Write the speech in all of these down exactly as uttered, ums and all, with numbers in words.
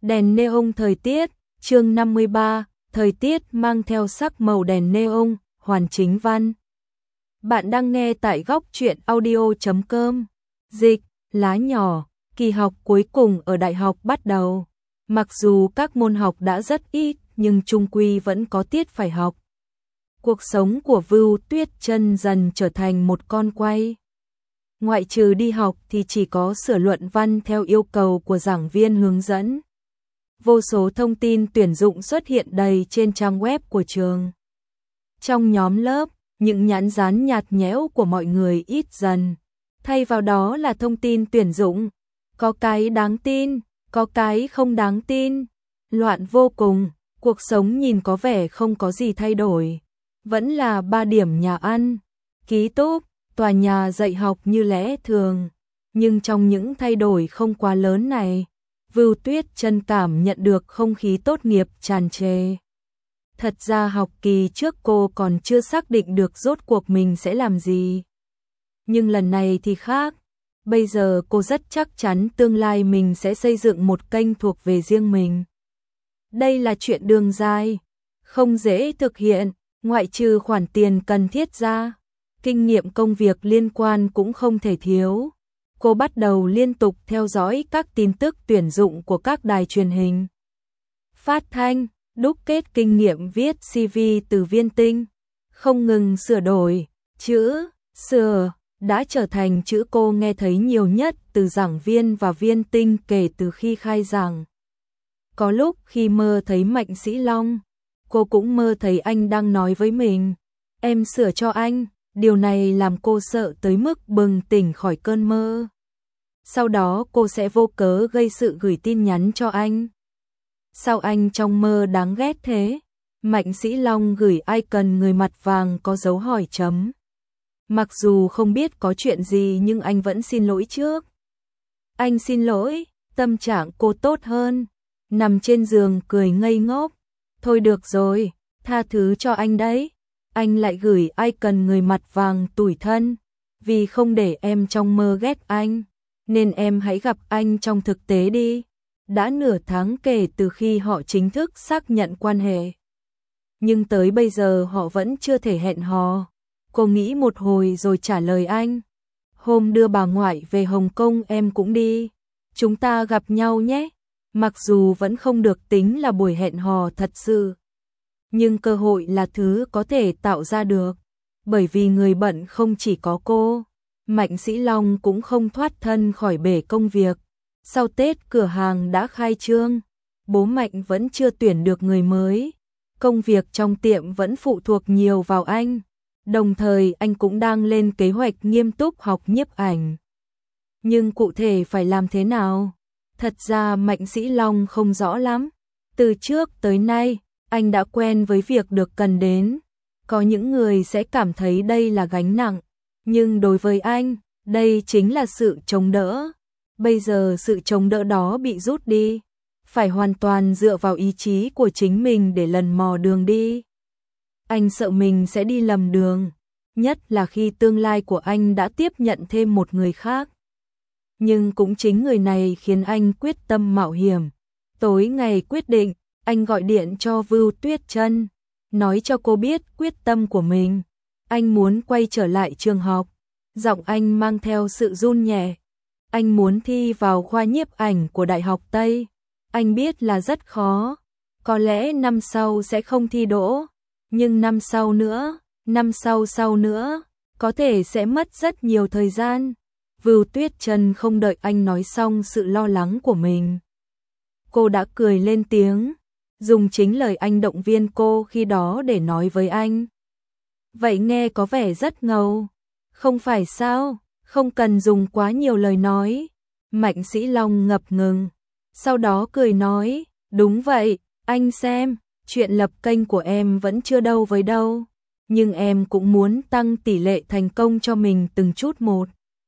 Đèn neon thời tiết, chương năm mươi ba, thời tiết mang theo sắc màu đèn neon, Hoàn Chính Văn. Bạn đang nghe tại góc truyện audio chấm com. Dịch, lá nhỏ, kỳ học cuối cùng ở đại học bắt đầu. Mặc dù các môn học đã rất ít, nhưng chung quy vẫn có tiết phải học. Cuộc sống của Vưu Tuyết Chân dần trở thành một con quay. Ngoại trừ đi học thì chỉ có sửa luận văn theo yêu cầu của giảng viên hướng dẫn. Vô số thông tin tuyển dụng xuất hiện đầy trên trang web của trường. Trong nhóm lớp, những nhãn dán nhạt nhẽo của mọi người ít dần. Thay vào đó là thông tin tuyển dụng. Có cái đáng tin, có cái không đáng tin. Loạn vô cùng, cuộc sống nhìn có vẻ không có gì thay đổi. Vẫn là ba điểm nhà ăn, ký túc, tòa nhà dạy học như lẽ thường. Nhưng trong những thay đổi không quá lớn này, Vưu Tuyết Chân cảm nhận được không khí tốt nghiệp tràn trề. Thật ra học kỳ trước cô còn chưa xác định được rốt cuộc mình sẽ làm gì. Nhưng lần này thì khác. Bây giờ cô rất chắc chắn tương lai mình sẽ xây dựng một kênh thuộc về riêng mình. Đây là chuyện đường dài, không dễ thực hiện, ngoại trừ khoản tiền cần thiết ra. Kinh nghiệm công việc liên quan cũng không thể thiếu. Cô bắt đầu liên tục theo dõi các tin tức tuyển dụng của các đài truyền hình, phát thanh, đúc kết kinh nghiệm viết xê vê từ Viên Tinh, không ngừng sửa đổi. Chữ sửa đã trở thành chữ cô nghe thấy nhiều nhất từ giảng viên và Viên Tinh kể từ khi khai giảng. Có lúc khi mơ thấy Mạnh Sĩ Long, cô cũng mơ thấy anh đang nói với mình, em sửa cho anh. Điều này làm cô sợ tới mức bừng tỉnh khỏi cơn mơ. Sau đó cô sẽ vô cớ gây sự gửi tin nhắn cho anh. Sao anh trong mơ đáng ghét thế? Mạnh Sĩ Long gửi icon người mặt vàng có dấu hỏi chấm. Mặc dù không biết có chuyện gì nhưng anh vẫn xin lỗi trước. Anh xin lỗi, tâm trạng cô tốt hơn. Nằm trên giường cười ngây ngốc. Thôi được rồi, tha thứ cho anh đấy. Anh lại gửi icon người mặt vàng tủi thân. Vì không để em trong mơ ghét anh, nên em hãy gặp anh trong thực tế đi. Đã nửa tháng kể từ khi họ chính thức xác nhận quan hệ, nhưng tới bây giờ họ vẫn chưa thể hẹn hò. Cô nghĩ một hồi rồi trả lời anh. Hôm đưa bà ngoại về Hồng Kông em cũng đi. Chúng ta gặp nhau nhé. Mặc dù vẫn không được tính là buổi hẹn hò thật sự, nhưng cơ hội là thứ có thể tạo ra được. Bởi vì người bận không chỉ có cô, Mạnh Sĩ Long cũng không thoát thân khỏi bể công việc. Sau Tết cửa hàng đã khai trương, bố Mạnh vẫn chưa tuyển được người mới. Công việc trong tiệm vẫn phụ thuộc nhiều vào anh. Đồng thời anh cũng đang lên kế hoạch nghiêm túc học nhiếp ảnh. Nhưng cụ thể phải làm thế nào? Thật ra Mạnh Sĩ Long không rõ lắm. Từ trước tới nay, anh đã quen với việc được cần đến. Có những người sẽ cảm thấy đây là gánh nặng, nhưng đối với anh, đây chính là sự chống đỡ. Bây giờ sự chống đỡ đó bị rút đi, phải hoàn toàn dựa vào ý chí của chính mình để lần mò đường đi. Anh sợ mình sẽ đi lầm đường, nhất là khi tương lai của anh đã tiếp nhận thêm một người khác. Nhưng cũng chính người này khiến anh quyết tâm mạo hiểm. Tối ngày quyết định, anh gọi điện cho Vưu Tuyết Chân, nói cho cô biết quyết tâm của mình. Anh muốn quay trở lại trường học. Giọng anh mang theo sự run nhẹ. Anh muốn thi vào khoa nhiếp ảnh của Đại học Tây. Anh biết là rất khó. Có lẽ năm sau sẽ không thi đỗ. Nhưng năm sau nữa, năm sau sau nữa, có thể sẽ mất rất nhiều thời gian. Vưu Tuyết Chân không đợi anh nói xong sự lo lắng của mình, cô đã cười lên tiếng, dùng chính lời anh động viên cô khi đó để nói với anh. Vậy nghe có vẻ rất ngầu, không phải sao? Không cần dùng quá nhiều lời nói. Mạnh Sĩ Long ngập ngừng, sau đó cười nói, đúng vậy, anh xem, chuyện lập kênh của em vẫn chưa đâu với đâu, nhưng em cũng muốn tăng tỷ lệ thành công cho mình từng chút một.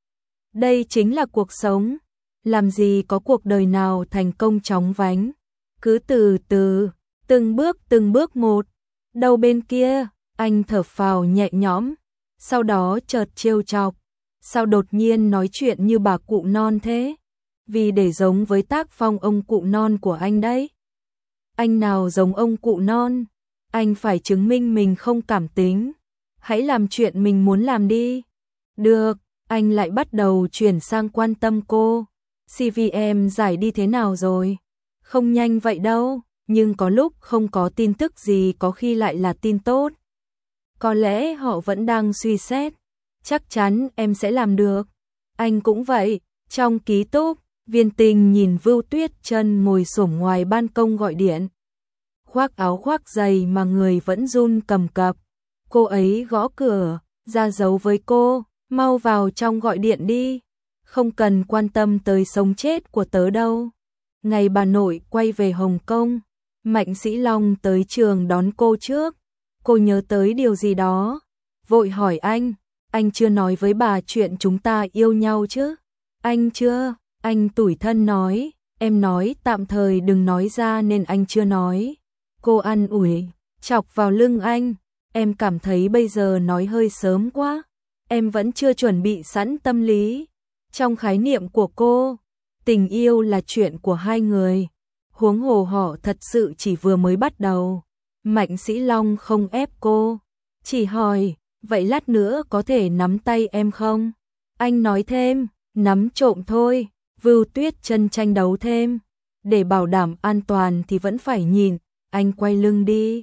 Đây chính là cuộc sống, làm gì có cuộc đời nào thành công chóng vánh, cứ từ từ, từng bước từng bước một. Đầu bên kia, anh thở phào nhẹ nhõm, sau đó chợt trêu chọc, sao đột nhiên nói chuyện như bà cụ non thế? vì để giống với tác phong ông cụ non của anh đấy. Anh nào giống ông cụ non, anh phải chứng minh mình không cảm tính. Hãy làm chuyện mình muốn làm đi. Được, anh lại bắt đầu chuyển sang quan tâm cô. xê vê em giải đi thế nào rồi? Không nhanh vậy đâu, nhưng có lúc không có tin tức gì có khi lại là tin tốt. Có lẽ họ vẫn đang suy xét. Chắc chắn em sẽ làm được. Anh cũng vậy. Trong ký túc, Viên Tình nhìn Vưu Tuyết Chân ngồi xổm ngoài ban công gọi điện. Khoác áo khoác dày mà người vẫn run cầm cập. Cô ấy gõ cửa, ra dấu với cô, mau vào trong gọi điện đi. Không cần quan tâm tới sống chết của tớ đâu. Ngày bà nội quay về Hồng Kông, Mạnh Sĩ Long tới trường đón cô trước. Cô nhớ tới điều gì đó, vội hỏi anh, anh chưa nói với bà chuyện chúng ta yêu nhau chứ? Anh chưa, anh tủi thân nói, em nói tạm thời đừng nói ra nên anh chưa nói. Cô an ủi, chọc vào lưng anh, em cảm thấy bây giờ nói hơi sớm quá, em vẫn chưa chuẩn bị sẵn tâm lý. Trong khái niệm của cô, tình yêu là chuyện của hai người, huống hồ họ thật sự chỉ vừa mới bắt đầu. Mạnh Sĩ Long không ép cô, chỉ hỏi, vậy lát nữa có thể nắm tay em không? Anh nói thêm, nắm trộm thôi. Vưu Tuyết Chân tranh đấu thêm, để bảo đảm an toàn thì vẫn phải nhìn. Anh quay lưng đi,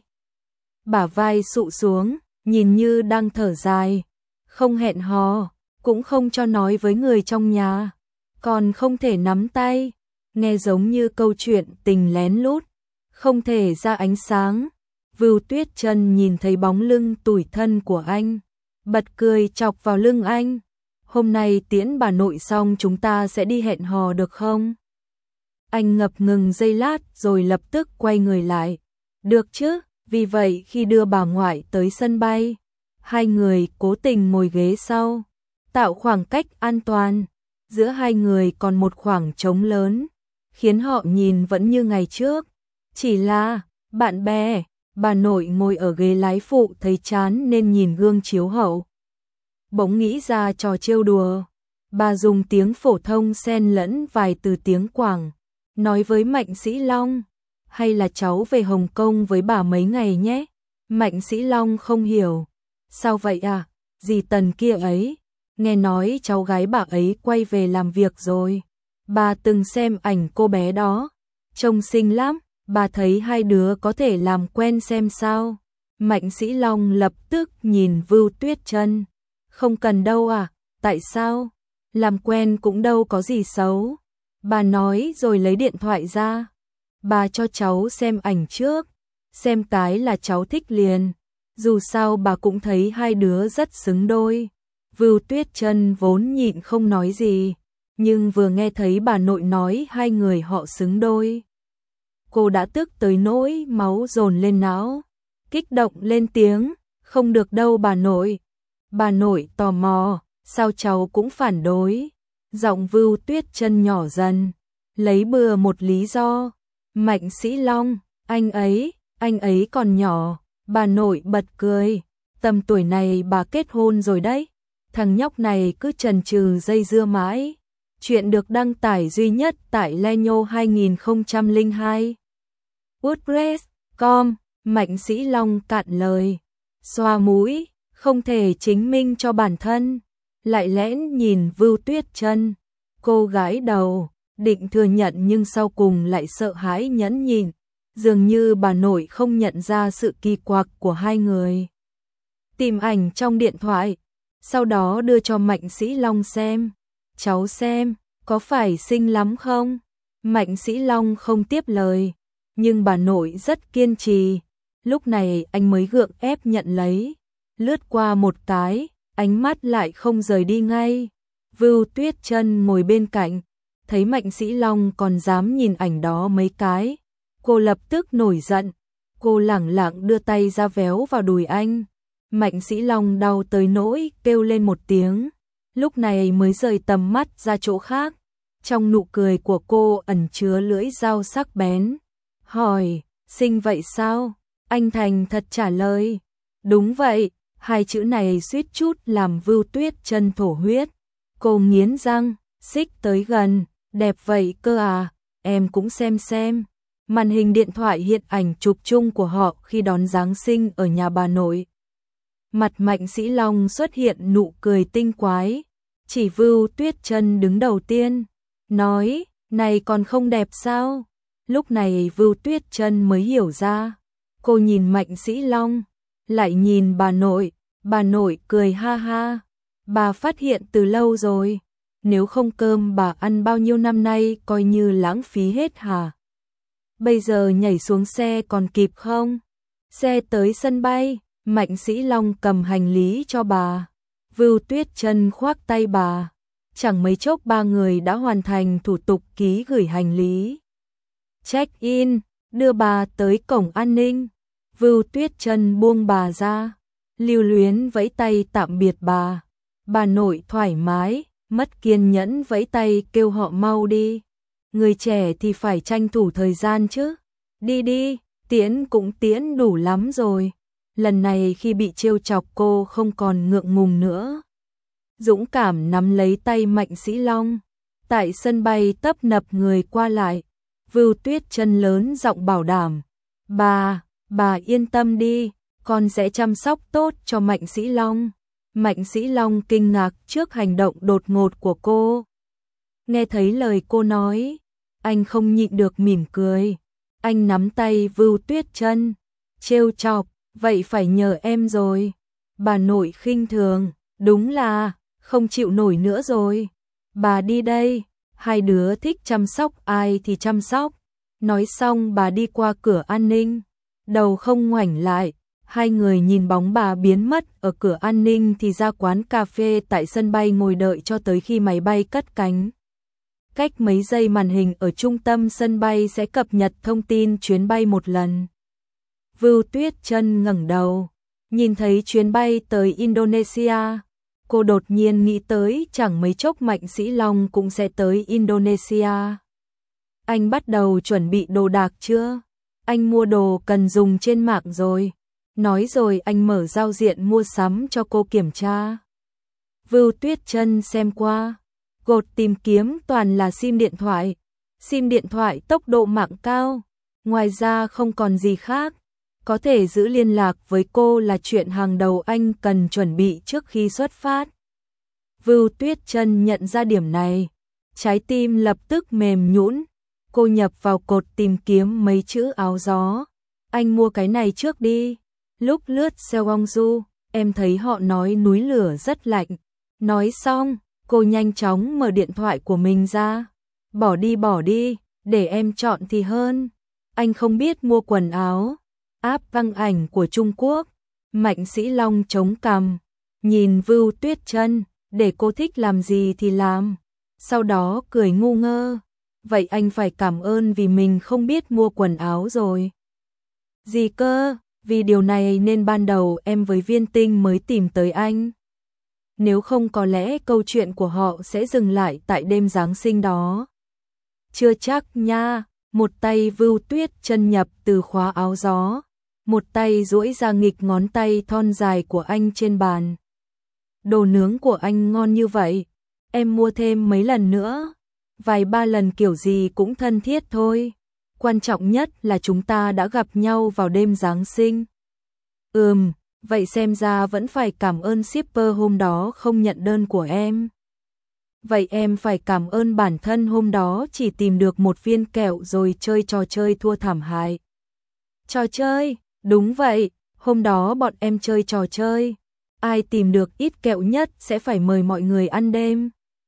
bả vai sụ xuống, nhìn như đang thở dài, không hẹn hò, cũng không cho nói với người trong nhà, còn không thể nắm tay, nghe giống như câu chuyện tình lén lút, không thể ra ánh sáng. Vưu Tuyết Chân nhìn thấy bóng lưng tủi thân của anh, bật cười chọc vào lưng anh. Hôm nay tiễn bà nội xong chúng ta sẽ đi hẹn hò được không? Anh ngập ngừng giây lát rồi lập tức quay người lại. Được chứ, vì vậy khi đưa bà ngoại tới sân bay, hai người cố tình ngồi ghế sau, tạo khoảng cách an toàn. Giữa hai người còn một khoảng trống lớn, khiến họ nhìn vẫn như ngày trước. Chỉ là, bạn bè, bà nội ngồi ở ghế lái phụ thấy chán nên nhìn gương chiếu hậu. Bỗng nghĩ ra trò trêu đùa. Bà dùng tiếng phổ thông xen lẫn vài từ tiếng Quảng, nói với Mạnh Sĩ Long, hay là cháu về Hồng Kông với bà mấy ngày nhé. Mạnh Sĩ Long không hiểu. Sao vậy à? Dì Tần kia ấy, nghe nói cháu gái bà ấy quay về làm việc rồi. Bà từng xem ảnh cô bé đó, trông xinh lắm, bà thấy hai đứa có thể làm quen xem sao. Mạnh Sĩ Long lập tức nhìn Vưu Tuyết Chân. Không cần đâu à, tại sao? Làm quen cũng đâu có gì xấu. Bà nói rồi lấy điện thoại ra. Bà cho cháu xem ảnh trước, xem cái là cháu thích liền. Dù sao bà cũng thấy hai đứa rất xứng đôi. Vưu Tuyết Chân vốn nhịn không nói gì, nhưng vừa nghe thấy bà nội nói hai người họ xứng đôi, cô đã tức tới nỗi máu dồn lên não, kích động lên tiếng, không được đâu bà nội. Bà nội tò mò, sao cháu cũng phản đối? Giọng Vưu Tuyết Chân nhỏ dần, lấy bừa một lý do. Mạnh Sĩ Long, anh ấy, anh ấy còn nhỏ. Bà nội bật cười, tầm tuổi này bà kết hôn rồi đấy. Thằng nhóc này cứ chần chừ dây dưa mãi. Chuyện được đăng tải duy nhất tại Lenyo hai không không hai. WordPress chấm com. Mạnh Sĩ Long cạn lời, xoa mũi, không thể chứng minh cho bản thân, lại lén nhìn Vưu Tuyết Chân. Cô gái đầu, định thừa nhận nhưng sau cùng lại sợ hãi nhẫn nhịn, dường như bà nội không nhận ra sự kỳ quặc của hai người. Tìm ảnh trong điện thoại, sau đó đưa cho Mạnh Sĩ Long xem. Cháu xem, có phải xinh lắm không? Mạnh Sĩ Long không tiếp lời, nhưng bà nội rất kiên trì. Lúc này anh mới gượng ép nhận lấy, lướt qua một cái, ánh mắt lại không rời đi ngay. Vưu Tuyết Chân ngồi bên cạnh, thấy Mạnh Sĩ Long còn dám nhìn ảnh đó mấy cái, cô lập tức nổi giận. Cô lẳng lặng đưa tay ra véo vào đùi anh. Mạnh Sĩ Long đau tới nỗi kêu lên một tiếng, lúc này mới rời tầm mắt ra chỗ khác. Trong nụ cười của cô ẩn chứa lưỡi dao sắc bén. Hỏi, xinh vậy sao? Anh thành thật trả lời, đúng vậy. Hai chữ này suýt chút làm Vưu Tuyết Chân thổ huyết. Cô nghiến răng, xích tới gần, Đẹp vậy cơ à, em cũng xem xem. Màn hình điện thoại hiện ảnh chụp chung của họ khi đón Giáng sinh ở nhà bà nội. Mặt Mạnh Sĩ Long xuất hiện nụ cười tinh quái, chỉ Vưu Tuyết Chân đứng đầu tiên, nói, này còn không đẹp sao? Lúc này Vưu Tuyết Chân mới hiểu ra, cô nhìn Mạnh Sĩ Long, lại nhìn bà nội, bà nội cười ha ha, bà phát hiện từ lâu rồi, nếu không cơm bà ăn bao nhiêu năm nay coi như lãng phí hết hả? Bây giờ nhảy xuống xe còn kịp không? Xe tới sân bay, Mạnh Sĩ Long cầm hành lý cho bà. Vưu Tuyết Chân khoác tay bà. Chẳng mấy chốc ba người đã hoàn thành thủ tục ký gửi hành lý. Check-in, đưa bà tới cổng an ninh. Vưu Tuyết Chân buông bà ra. Lưu luyến vẫy tay tạm biệt bà. Bà nội thoải mái, mất kiên nhẫn vẫy tay kêu họ mau đi. Người trẻ thì phải tranh thủ thời gian chứ. Đi đi, tiễn cũng tiễn đủ lắm rồi. Lần này khi bị trêu chọc cô không còn ngượng ngùng nữa. Dũng cảm nắm lấy tay Mạnh Sĩ Long. Tại sân bay tấp nập người qua lại. Vưu Tuyết Chân lớn giọng bảo đảm. Bà, bà yên tâm đi, con sẽ chăm sóc tốt cho Mạnh Sĩ Long. Mạnh Sĩ Long kinh ngạc trước hành động đột ngột của cô. Nghe thấy lời cô nói, anh không nhịn được mỉm cười. Anh nắm tay Vưu Tuyết Chân, trêu chọc, vậy phải nhờ em rồi. Bà nội khinh thường, đúng là không chịu nổi nữa rồi. Bà đi đây, hai đứa thích chăm sóc ai thì chăm sóc. Nói xong bà đi qua cửa an ninh, đầu không ngoảnh lại. Hai người nhìn bóng bà biến mất ở cửa an ninh thì ra quán cà phê tại sân bay ngồi đợi cho tới khi máy bay cất cánh. Cách mấy giây màn hình ở trung tâm sân bay sẽ cập nhật thông tin chuyến bay một lần. Vưu Tuyết Chân ngẩng đầu, nhìn thấy chuyến bay tới Indonesia. Cô đột nhiên nghĩ tới chẳng mấy chốc Mạnh Sĩ Long cũng sẽ tới Indonesia. Anh bắt đầu chuẩn bị đồ đạc chưa? Anh mua đồ cần dùng trên mạng rồi. Nói rồi anh mở giao diện mua sắm cho cô kiểm tra. Vưu Tuyết Chân xem qua. Gột tìm kiếm toàn là sim điện thoại. Sim điện thoại tốc độ mạng cao. Ngoài ra không còn gì khác. Có thể giữ liên lạc với cô là chuyện hàng đầu anh cần chuẩn bị trước khi xuất phát. Vưu Tuyết Chân nhận ra điểm này. Trái tim lập tức mềm nhũn. Cô nhập vào cột tìm kiếm mấy chữ áo gió. Anh mua cái này trước đi. Lúc lướt Seongju, em thấy họ nói núi lửa rất lạnh. Nói xong, cô nhanh chóng mở điện thoại của mình ra. Bỏ đi bỏ đi, để em chọn thì hơn. Anh không biết mua quần áo. Áp băng ảnh của Trung Quốc. Mạnh Sĩ Long chống cằm, nhìn Vưu Tuyết Chân, để cô thích làm gì thì làm. Sau đó cười ngu ngơ. Vậy anh phải cảm ơn vì mình không biết mua quần áo rồi. Gì cơ? Vì điều này nên ban đầu em với Viên Tinh mới tìm tới anh. Nếu không có lẽ câu chuyện của họ sẽ dừng lại tại đêm Giáng sinh đó. Chưa chắc nha. Một tay Vưu Tuyết Chân nhập từ khóa áo gió. Một tay duỗi ra nghịch ngón tay thon dài của anh trên bàn. Đồ nướng của anh ngon như vậy. Em mua thêm mấy lần nữa. Vài ba lần kiểu gì cũng thân thiết thôi. Quan trọng nhất là chúng ta đã gặp nhau vào đêm Giáng sinh. Ừm, vậy xem ra vẫn phải cảm ơn shipper hôm đó không nhận đơn của em. Vậy em phải cảm ơn bản thân hôm đó chỉ tìm được một viên kẹo rồi chơi trò chơi thua thảm hại. Trò chơi, đúng vậy, hôm đó bọn em chơi trò chơi. Ai tìm được ít kẹo nhất sẽ phải mời mọi người ăn đêm.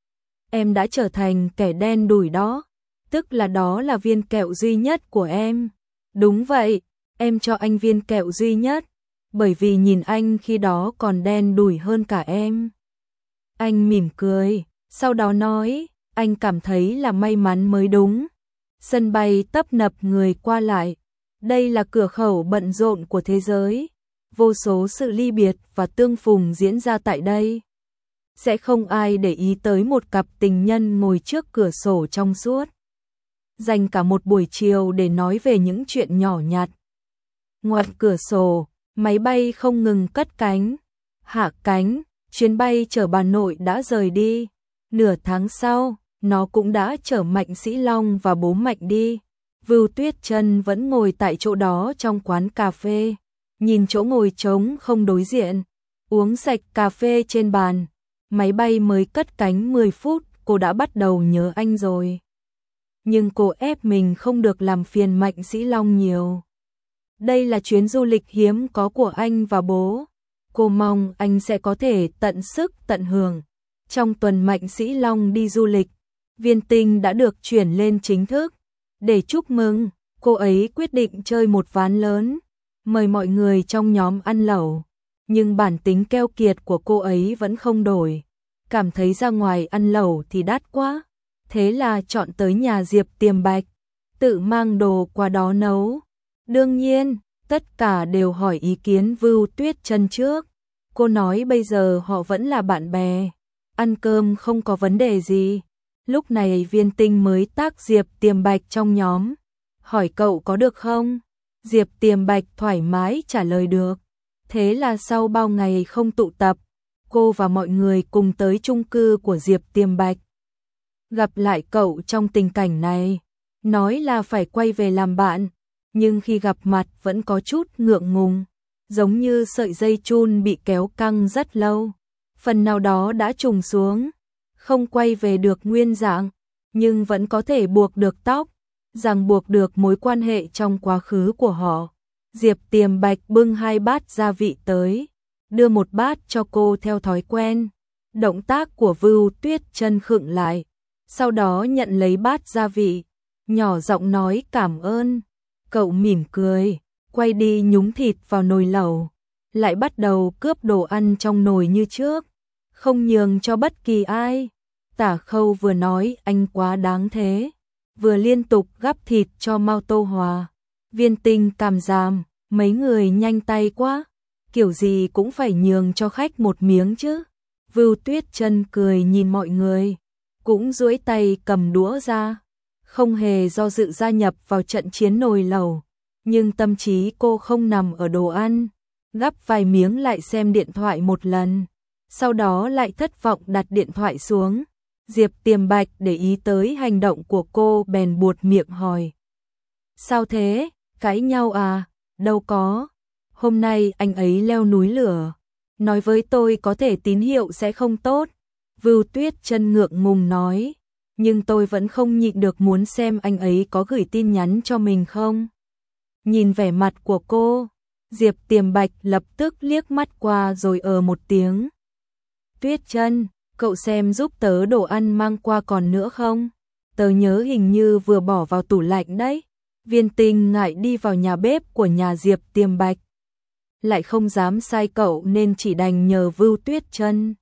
Em đã trở thành kẻ đen đủi đó. Tức là đó là viên kẹo duy nhất của em. Đúng vậy, em cho anh viên kẹo duy nhất. Bởi vì nhìn anh khi đó còn đen đủi hơn cả em. Anh mỉm cười, sau đó nói, anh cảm thấy là may mắn mới đúng. Sân bay tấp nập người qua lại. Đây là cửa khẩu bận rộn của thế giới. Vô số sự ly biệt và tương phùng diễn ra tại đây. Sẽ không ai để ý tới một cặp tình nhân ngồi trước cửa sổ trong suốt. Dành cả một buổi chiều để nói về những chuyện nhỏ nhặt. Ngoài cửa sổ, máy bay không ngừng cất cánh, hạ cánh, chuyến bay chở bà nội đã rời đi. Nửa tháng sau, nó cũng đã chở Mạnh Sĩ Long và bố Mạnh đi. Vưu Tuyết Chân vẫn ngồi tại chỗ đó trong quán cà phê, nhìn chỗ ngồi trống không đối diện, uống sạch cà phê trên bàn. Máy bay mới cất cánh mười phút, cô đã bắt đầu nhớ anh rồi. Nhưng cô ép mình không được làm phiền Mạnh Sĩ Long nhiều. Đây là chuyến du lịch hiếm có của anh và bố. Cô mong anh sẽ có thể tận sức tận hưởng. Trong tuần Mạnh Sĩ Long đi du lịch, Viên Tinh đã được chuyển lên chính thức. Để chúc mừng, cô ấy quyết định chơi một ván lớn, mời mọi người trong nhóm ăn lẩu. Nhưng bản tính keo kiệt của cô ấy vẫn không đổi. Cảm thấy ra ngoài ăn lẩu thì đắt quá. Thế là chọn tới nhà Diệp Tiềm Bạch, tự mang đồ qua đó nấu. Đương nhiên, tất cả đều hỏi ý kiến Vưu Tuyết Chân trước. Cô nói bây giờ họ vẫn là bạn bè, ăn cơm không có vấn đề gì. Lúc này Viên Tinh mới tác Diệp Tiềm Bạch trong nhóm, hỏi cậu có được không? Diệp Tiềm Bạch thoải mái trả lời được. Thế là sau bao ngày không tụ tập, cô và mọi người cùng tới chung cư của Diệp Tiềm Bạch. Gặp lại cậu trong tình cảnh này, nói là phải quay về làm bạn, nhưng khi gặp mặt vẫn có chút ngượng ngùng, giống như sợi dây chun bị kéo căng rất lâu, phần nào đó đã trùng xuống, không quay về được nguyên dạng, nhưng vẫn có thể buộc được tóc, ràng buộc được mối quan hệ trong quá khứ của họ. Diệp Tiềm Bạch bưng hai bát gia vị tới, đưa một bát cho cô theo thói quen. Động tác của Vưu Tuyết Chân khựng lại, sau đó nhận lấy bát gia vị, nhỏ giọng nói cảm ơn. Cậu mỉm cười, quay đi nhúng thịt vào nồi lẩu, lại bắt đầu cướp đồ ăn trong nồi như trước, không nhường cho bất kỳ ai. Tả Khâu vừa nói anh quá đáng thế, vừa liên tục gắp thịt cho Mao Tô Hòa. Viên Tinh cảm giảm, mấy người nhanh tay quá, kiểu gì cũng phải nhường cho khách một miếng chứ. Vưu Tuyết Chân cười nhìn mọi người, cũng duỗi tay cầm đũa ra, không hề do dự gia nhập vào trận chiến nồi lẩu, nhưng tâm trí cô không nằm ở đồ ăn, gắp vài miếng lại xem điện thoại một lần, sau đó lại thất vọng đặt điện thoại xuống. Diệp Tiềm Bạch để ý tới hành động của cô bèn buột miệng hỏi. Sao thế, cãi nhau à? Đâu có, hôm nay anh ấy leo núi lửa, nói với tôi có thể tín hiệu sẽ không tốt. Vưu Tuyết Chân ngượng ngùng nói, nhưng tôi vẫn không nhịn được muốn xem anh ấy có gửi tin nhắn cho mình không. Nhìn vẻ mặt của cô, Diệp Tiềm Bạch lập tức liếc mắt qua rồi ờ một tiếng. Tuyết Chân, cậu xem giúp tớ đồ ăn mang qua còn nữa không? Tớ nhớ hình như vừa bỏ vào tủ lạnh đấy. Viên Tinh ngại đi vào nhà bếp của nhà Diệp Tiềm Bạch, lại không dám sai cậu nên chỉ đành nhờ Vưu Tuyết Chân.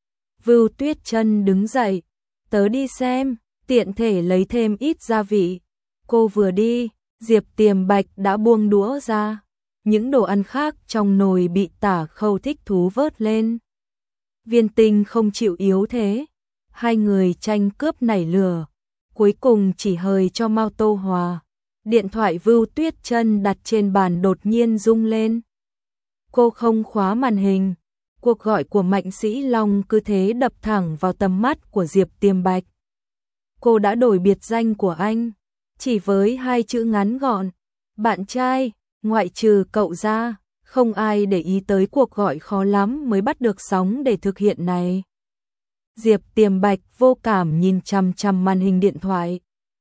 Vưu Tuyết Chân đứng dậy, tớ đi xem, tiện thể lấy thêm ít gia vị. Cô vừa đi, Diệp Tiềm Bạch đã buông đũa ra, những đồ ăn khác trong nồi bị Tả Khâu thích thú vớt lên. Viên Tinh không chịu yếu thế, hai người tranh cướp nảy lửa, cuối cùng chỉ hời cho Mao Tô Hòa. Điện thoại Vưu Tuyết Chân đặt trên bàn đột nhiên rung lên. Cô không khóa màn hình, cuộc gọi của Mạnh Sĩ Long cứ thế đập thẳng vào tầm mắt của Diệp Tiềm Bạch. Cô đã đổi biệt danh của anh, chỉ với hai chữ ngắn gọn, bạn trai, ngoại trừ cậu ra, không ai để ý tới cuộc gọi khó lắm mới bắt được sóng để thực hiện này. Diệp Tiềm Bạch vô cảm nhìn chằm chằm màn hình điện thoại.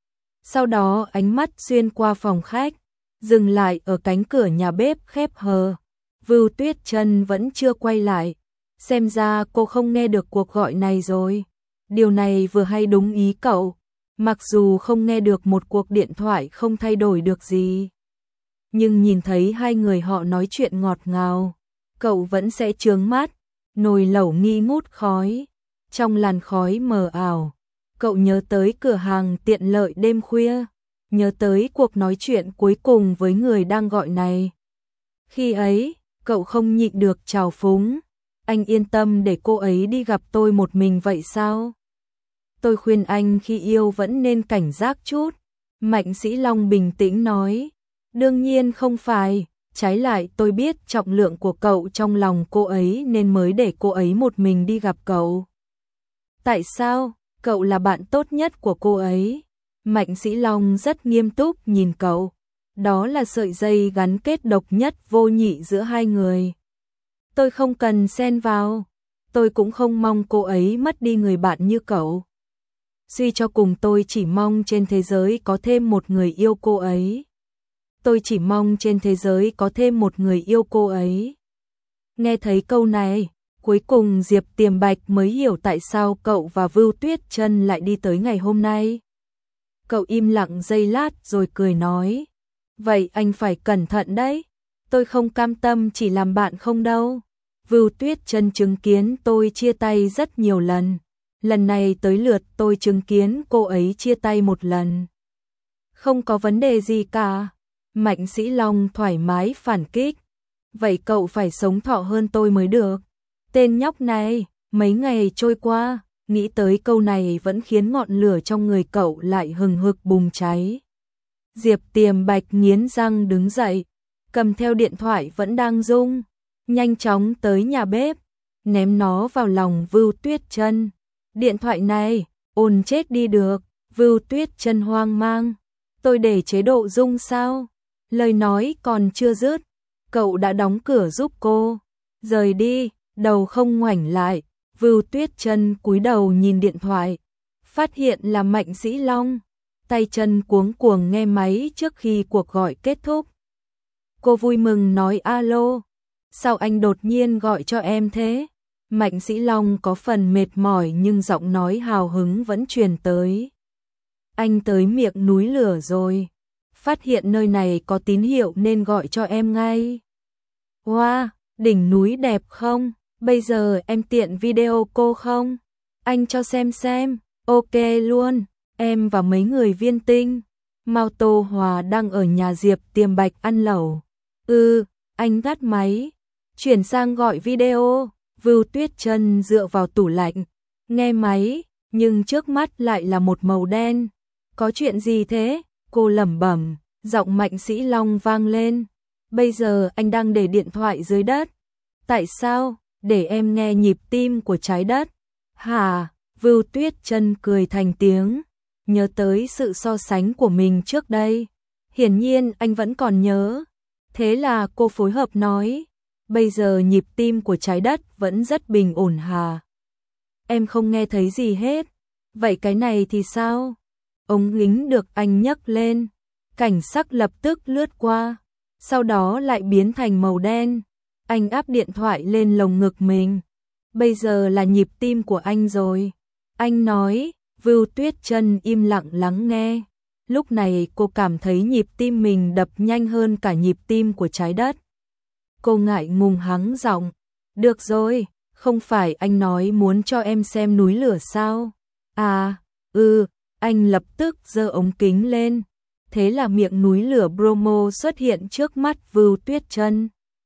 Sau đó ánh mắt xuyên qua phòng khách, dừng lại ở cánh cửa nhà bếp khép hờ. Vưu Tuyết Chân vẫn chưa quay lại, xem ra cô không nghe được cuộc gọi này rồi. Điều này vừa hay đúng ý cậu, mặc dù không nghe được một cuộc điện thoại không thay đổi được gì. Nhưng nhìn thấy hai người họ nói chuyện ngọt ngào, cậu vẫn sẽ chướng mắt. Nồi lẩu nghi ngút khói, trong làn khói mờ ảo, cậu nhớ tới cửa hàng tiện lợi đêm khuya, nhớ tới cuộc nói chuyện cuối cùng với người đang gọi này. Khi ấy, cậu không nhịn được trào phúng, anh yên tâm để cô ấy đi gặp tôi một mình vậy sao? Tôi khuyên anh khi yêu vẫn nên cảnh giác chút. Mạnh Sĩ Long bình tĩnh nói, đương nhiên không phải, trái lại tôi biết trọng lượng của cậu trong lòng cô ấy nên mới để cô ấy một mình đi gặp cậu. Tại sao? Cậu là bạn tốt nhất của cô ấy. Mạnh Sĩ Long rất nghiêm túc nhìn cậu. Đó là sợi dây gắn kết độc nhất vô nhị giữa hai người. Tôi không cần xen vào. Tôi cũng không mong cô ấy mất đi người bạn như cậu. Suy cho cùng tôi chỉ mong trên thế giới có thêm một người yêu cô ấy. Tôi chỉ mong trên thế giới có thêm một người yêu cô ấy. Nghe thấy câu này, cuối cùng Diệp Tiềm Bạch mới hiểu tại sao cậu và Vưu Tuyết Chân lại đi tới ngày hôm nay. Cậu im lặng giây lát rồi cười nói. Vậy anh phải cẩn thận đấy. Tôi không cam tâm chỉ làm bạn không đâu. Vưu Tuyết Chân chứng kiến tôi chia tay rất nhiều lần. Lần này tới lượt tôi chứng kiến cô ấy chia tay một lần. Không có vấn đề gì cả. Mạnh Sĩ Long thoải mái phản kích. Vậy cậu phải sống thọ hơn tôi mới được. Tên nhóc này, mấy ngày trôi qua, nghĩ tới câu này vẫn khiến ngọn lửa trong người cậu lại hừng hực bùng cháy. Diệp Tiềm Bạch nghiến răng đứng dậy, cầm theo điện thoại vẫn đang rung, nhanh chóng tới nhà bếp, ném nó vào lòng Vưu Tuyết Chân. Điện thoại này, ồn chết đi được. Vưu Tuyết Chân hoang mang. Tôi để chế độ rung sao? Lời nói còn chưa dứt, cậu đã đóng cửa giúp cô. Rời đi, đầu không ngoảnh lại. Vưu Tuyết Chân cúi đầu nhìn điện thoại, phát hiện là Mạnh Sĩ Long. Tay chân cuống cuồng nghe máy trước khi cuộc gọi kết thúc. Cô vui mừng nói alo. Sao anh đột nhiên gọi cho em thế? Mạnh Sĩ Long có phần mệt mỏi nhưng giọng nói hào hứng vẫn truyền tới. Anh tới miệng núi lửa rồi. Phát hiện nơi này có tín hiệu nên gọi cho em ngay. Wow, đỉnh núi đẹp không? Bây giờ em tiện video cô không? Anh cho xem xem. Ok luôn. Em và mấy người viên tinh. Mao Tô Hòa đang ở nhà Diệp Tiềm Bạch ăn lẩu. Ừ, anh gắt máy. Chuyển sang gọi video. Vưu Tuyết Chân dựa vào tủ lạnh, nghe máy, nhưng trước mắt lại là một màu đen. Có chuyện gì thế? Cô lẩm bẩm, giọng Mạnh Sĩ Long vang lên. Bây giờ anh đang để điện thoại dưới đất. Tại sao? Để em nghe nhịp tim của trái đất. Hả? Vưu Tuyết Chân cười thành tiếng, nhớ tới sự so sánh của mình trước đây. Hiển nhiên anh vẫn còn nhớ. Thế là cô phối hợp nói. Bây giờ nhịp tim của trái đất vẫn rất bình ổn hà. Em không nghe thấy gì hết. Vậy cái này thì sao? Ống kính được anh nhấc lên. Cảnh sắc lập tức lướt qua. Sau đó lại biến thành màu đen. Anh áp điện thoại lên lồng ngực mình. Bây giờ là nhịp tim của anh rồi. Anh nói. Vưu Tuyết Chân im lặng lắng nghe. Lúc này cô cảm thấy nhịp tim mình đập nhanh hơn cả nhịp tim của trái đất. Cô ngại ngùng hắng giọng. Được rồi, không phải anh nói muốn cho em xem núi lửa sao? À, ừ, anh lập tức giơ ống kính lên. Thế là miệng núi lửa Bromo xuất hiện trước mắt Vưu Tuyết Chân.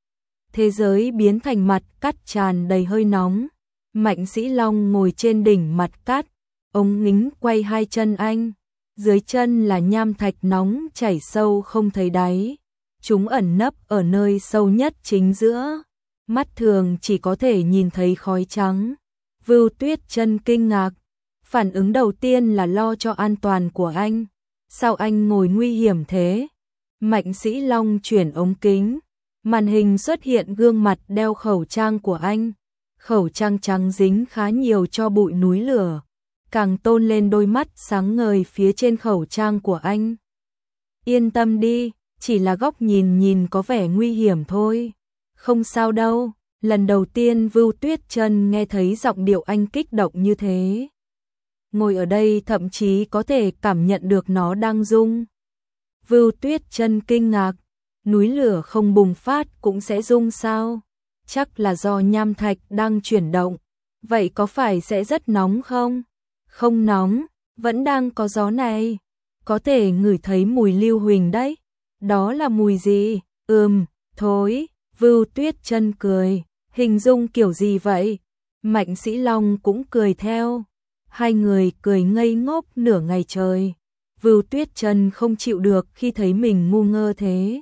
Thế giới biến thành mặt cát tràn đầy hơi nóng. Mạnh Sĩ Long ngồi trên đỉnh mặt cát, ống kính quay hai chân anh. Dưới chân là nham thạch nóng chảy sâu không thấy đáy. Chúng ẩn nấp ở nơi sâu nhất chính giữa. Mắt thường chỉ có thể nhìn thấy khói trắng. Vưu Tuyết Chân kinh ngạc. Phản ứng đầu tiên là lo cho an toàn của anh. Sao anh ngồi nguy hiểm thế? Mạnh Sĩ Long chuyển ống kính. Màn hình xuất hiện gương mặt đeo khẩu trang của anh. Khẩu trang trắng dính khá nhiều cho bụi núi lửa. Càng tôn lên đôi mắt sáng ngời phía trên khẩu trang của anh. Yên tâm đi. Chỉ là góc nhìn nhìn có vẻ nguy hiểm thôi. Không sao đâu. Lần đầu tiên Vưu Tuyết Chân nghe thấy giọng điệu anh kích động như thế. Ngồi ở đây thậm chí có thể cảm nhận được nó đang rung. Vưu Tuyết Chân kinh ngạc. Núi lửa không bùng phát cũng sẽ rung sao? Chắc là do nham thạch đang chuyển động. Vậy có phải sẽ rất nóng không? Không nóng, vẫn đang có gió này. Có thể ngửi thấy mùi lưu huỳnh đấy. Đó là mùi gì? Ừm, thối. Vưu Tuyết Chân cười. Hình dung kiểu gì vậy? Mạnh Sĩ Long cũng cười theo. Hai người cười ngây ngốc nửa ngày trời. Vưu Tuyết Chân không chịu được khi thấy mình ngu ngơ thế.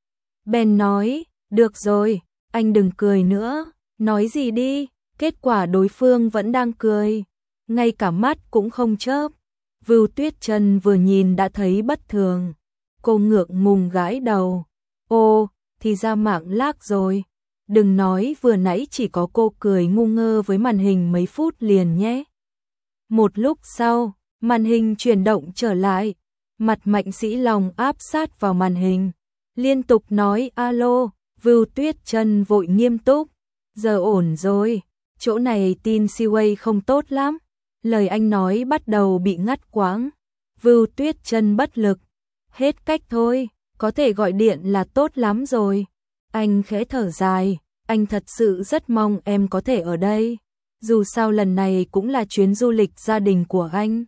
Bèn nói, được rồi, anh đừng cười nữa. Nói gì đi? Kết quả đối phương vẫn đang cười. ngay cả mắt cũng không chớp. Vưu Tuyết Chân vừa nhìn đã thấy bất thường. Cô ngượng ngùng gãi đầu. Ô, thì ra mạng lag rồi. Đừng nói vừa nãy chỉ có cô cười ngu ngơ với màn hình mấy phút liền nhé. Một lúc sau, màn hình chuyển động trở lại. Mặt Mạnh Sĩ Long áp sát vào màn hình. Liên tục nói alo. Vưu Tuyết Chân vội nghiêm túc. Giờ ổn rồi. Chỗ này tin Seaway không tốt lắm. Lời anh nói bắt đầu bị ngắt quãng. Vưu Tuyết Chân bất lực. Hết cách thôi, có thể gọi điện là tốt lắm rồi. Anh khẽ thở dài, anh thật sự rất mong em có thể ở đây. Dù sao lần này cũng là chuyến du lịch gia đình của anh.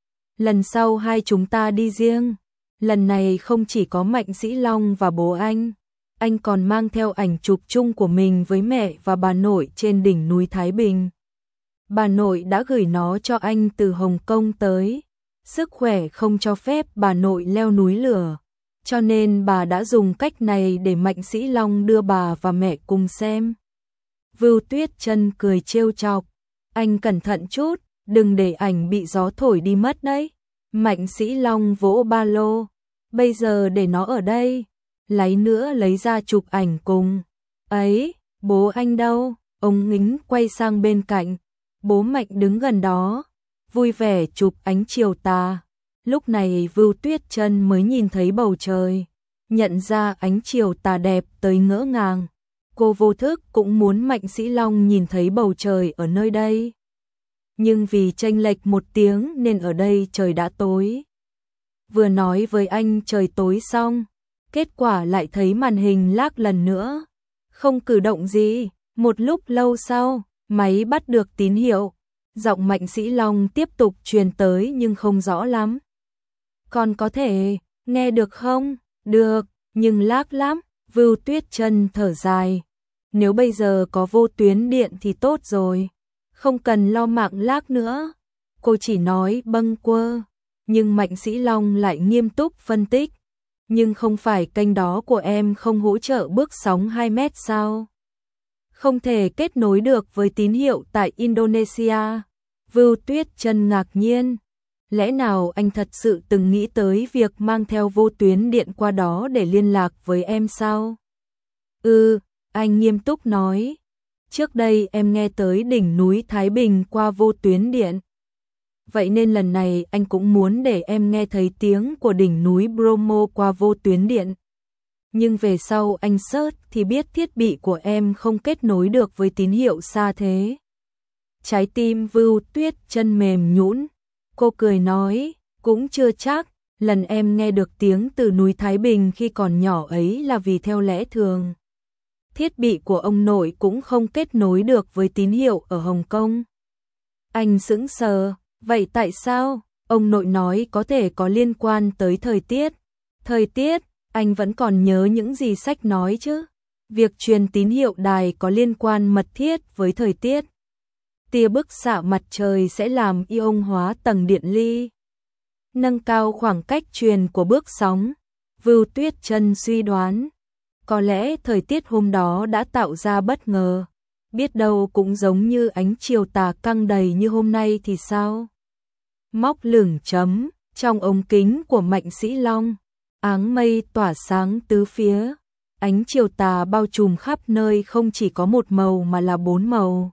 Lần sau hai chúng ta đi riêng. Lần này không chỉ có Mạnh Sĩ Long và bố anh. Anh còn mang theo ảnh chụp chung của mình với mẹ và bà nội trên đỉnh núi Thái Bình. Bà nội đã gửi nó cho anh từ Hồng Kông tới. Sức khỏe không cho phép bà nội leo núi lửa, cho nên bà đã dùng cách này để Mạnh Sĩ Long đưa bà và mẹ cùng xem. Vưu Tuyết Chân cười trêu chọc, anh cẩn thận chút, đừng để ảnh bị gió thổi đi mất đấy. Mạnh Sĩ Long vỗ ba lô, bây giờ để nó ở đây, lấy nữa lấy ra chụp ảnh cùng. Ấy, bố anh đâu? Ông Ngính quay sang bên cạnh, bố Mạnh đứng gần đó, vui vẻ chụp ánh chiều tà. Lúc này Vưu Tuyết Chân mới nhìn thấy bầu trời, nhận ra ánh chiều tà đẹp tới ngỡ ngàng. Cô vô thức cũng muốn Mạnh Sĩ Long nhìn thấy bầu trời ở nơi đây. Nhưng vì chênh lệch một tiếng nên ở đây trời đã tối. Vừa nói với anh trời tối xong, kết quả lại thấy màn hình lag lần nữa. Không cử động gì, một lúc lâu sau, máy bắt được tín hiệu. Giọng Mạnh Sĩ Long tiếp tục truyền tới nhưng không rõ lắm. Còn có thể nghe được không? Được, nhưng lag lắm. Vưu Tuyết Chân thở dài. Nếu bây giờ có vô tuyến điện thì tốt rồi. Không cần lo mạng lag nữa. Cô chỉ nói bâng quơ. Nhưng Mạnh Sĩ Long lại nghiêm túc phân tích. Nhưng không phải kênh đó của em không hỗ trợ bước sóng hai mét sao? Không thể kết nối được với tín hiệu tại Indonesia. Vưu Tuyết Chân ngạc nhiên. Lẽ nào anh thật sự từng nghĩ tới việc mang theo vô tuyến điện qua đó để liên lạc với em sao? Ừ, anh nghiêm túc nói. Trước đây em nghe tới đỉnh núi Thái Bình qua vô tuyến điện. Vậy nên lần này anh cũng muốn để em nghe thấy tiếng của đỉnh núi Bromo qua vô tuyến điện. Nhưng về sau anh search thì biết thiết bị của em không kết nối được với tín hiệu xa thế. Trái tim Vưu Tuyết Chân mềm nhũn. Cô cười nói, cũng chưa chắc, lần em nghe được tiếng từ núi Thái Bình khi còn nhỏ ấy là vì theo lẽ thường. Thiết bị của ông nội cũng không kết nối được với tín hiệu ở Hồng Kông. Anh sững sờ, vậy tại sao? Ông nội nói có thể có liên quan tới thời tiết. Thời tiết, anh vẫn còn nhớ những gì sách nói chứ. Việc truyền tín hiệu đài có liên quan mật thiết với thời tiết. Tia bức xạ mặt trời sẽ làm ion hóa tầng điện ly, nâng cao khoảng cách truyền của bước sóng. Vưu Tuyết Chân suy đoán, có lẽ thời tiết hôm đó đã tạo ra bất ngờ, biết đâu cũng giống như ánh chiều tà căng đầy như hôm nay thì sao? Móc lửng chấm, trong ống kính của Mạnh Sĩ Long, áng mây tỏa sáng tứ phía, ánh chiều tà bao trùm khắp nơi không chỉ có một màu mà là bốn màu.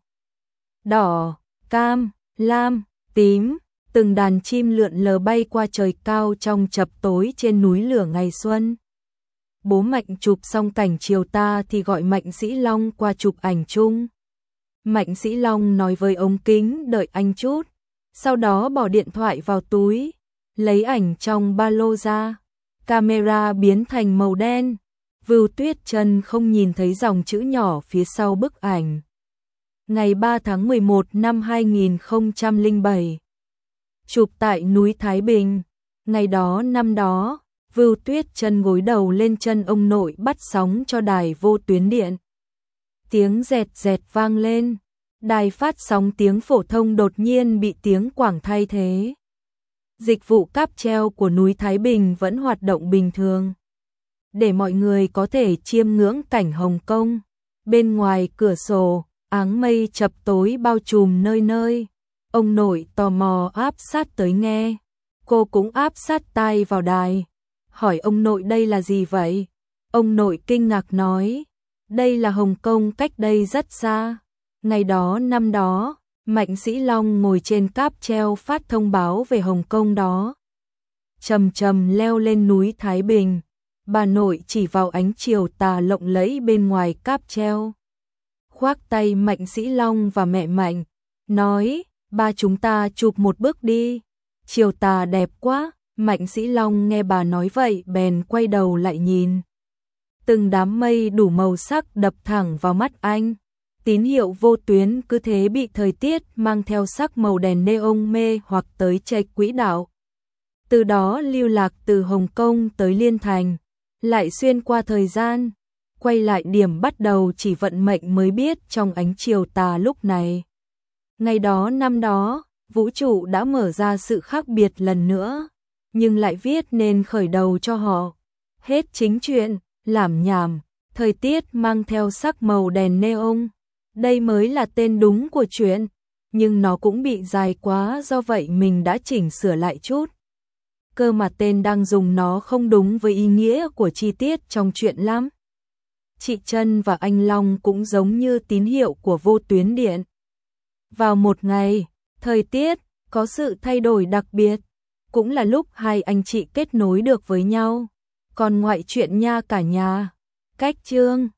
Đỏ, cam, lam, tím, từng đàn chim lượn lờ bay qua trời cao trong chập tối trên núi lửa ngày xuân. Bố Mạnh chụp xong cảnh chiều tà thì gọi Mạnh Sĩ Long qua chụp ảnh chung. Mạnh Sĩ Long nói với ống kính đợi anh chút, sau đó bỏ điện thoại vào túi, lấy ảnh trong ba lô ra. Camera biến thành màu đen. Vưu Tuyết Chân không nhìn thấy dòng chữ nhỏ phía sau bức ảnh. Ngày ba tháng mười một năm hai nghìn không trăm lẻ bảy. Chụp tại núi Thái Bình. Ngày đó năm đó, Vưu Tuyết Chân gối đầu lên chân ông nội bắt sóng cho đài vô tuyến điện. Tiếng rẹt rẹt vang lên. Đài phát sóng tiếng phổ thông đột nhiên bị tiếng Quảng thay thế. Dịch vụ cáp treo của núi Thái Bình vẫn hoạt động bình thường. Để mọi người có thể chiêm ngưỡng cảnh Hồng Kông. Bên ngoài cửa sổ, áng mây chập tối bao trùm nơi nơi. Ông nội tò mò áp sát tới nghe. Cô cũng áp sát tai vào đài. Hỏi ông nội đây là gì vậy? Ông nội kinh ngạc nói. Đây là Hồng Kông, cách đây rất xa. Ngày đó năm đó, Mạnh Sĩ Long ngồi trên cáp treo phát thông báo về Hồng Kông đó. Chầm chầm leo lên núi Thái Bình. Bà nội chỉ vào ánh chiều tà lộng lẫy bên ngoài cáp treo. Khoác tay Mạnh Sĩ Long và mẹ Mạnh. Nói, ba chúng ta chụp một bức đi. Chiều tà đẹp quá. Mạnh Sĩ Long nghe bà nói vậy bèn quay đầu lại nhìn. Từng đám mây đủ màu sắc đập thẳng vào mắt anh. Tín hiệu vô tuyến cứ thế bị thời tiết mang theo sắc màu đèn neon mê hoặc tới chệch quỹ đạo. Từ đó lưu lạc từ Hồng Kông tới Liên Thành, lại xuyên qua thời gian, quay lại điểm bắt đầu chỉ vận mệnh mới biết trong ánh chiều tà lúc này. Ngày đó năm đó, vũ trụ đã mở ra sự khác biệt lần nữa, nhưng lại viết nên khởi đầu cho họ. Hết chính chuyện, lảm nhảm, thời tiết mang theo sắc màu đèn neon. Đây mới là tên đúng của chuyện, nhưng nó cũng bị dài quá, do vậy mình đã chỉnh sửa lại chút. Cơ mà tên đang dùng nó không đúng với ý nghĩa của chi tiết trong chuyện lắm. Chị Trân và anh Long cũng giống như tín hiệu của vô tuyến điện. Vào một ngày, thời tiết có sự thay đổi đặc biệt, cũng là lúc hai anh chị kết nối được với nhau. Còn ngoại chuyện nha cả nhà. Cách chương